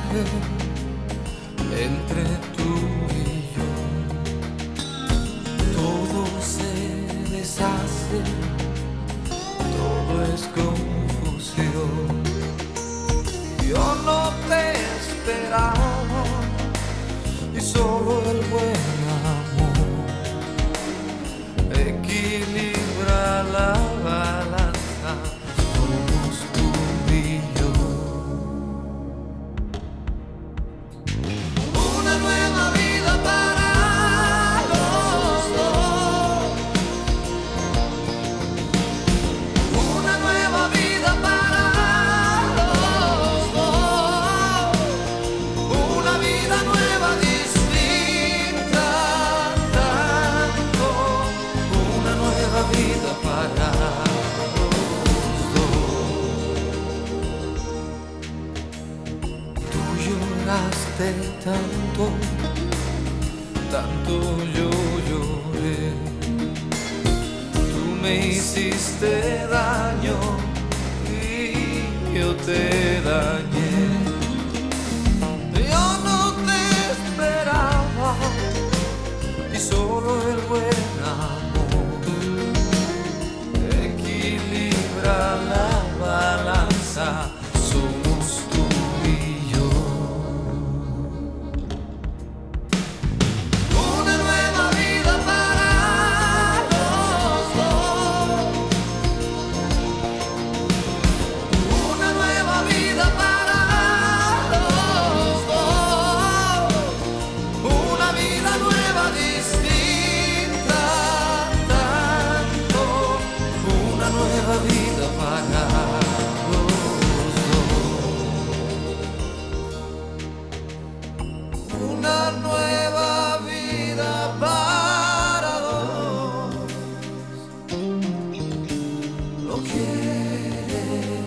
entre tú y yo. Todo se deshace, todo es confusión. Yo no te esperaba y solo el buen amor equilibra la balanza. Somos tú y yo. Una nueva vida para los dos. Una nueva vida para los dos. Una vida nueva distinta tanto. Una nueva vida para los dos. Tú lloraste tanto, tanto yo lloré. Tú me hiciste daño y yo te dañé. Yo no te esperaba y solo el buen amor equilibra la balanza. Somos tú y yo. Una nueva vida para los dos. Una nueva vida para los dos. Una vida nueva distinta tanto. Una nueva vida para los dos. Una nueva vida para dos. ¿Lo quieres?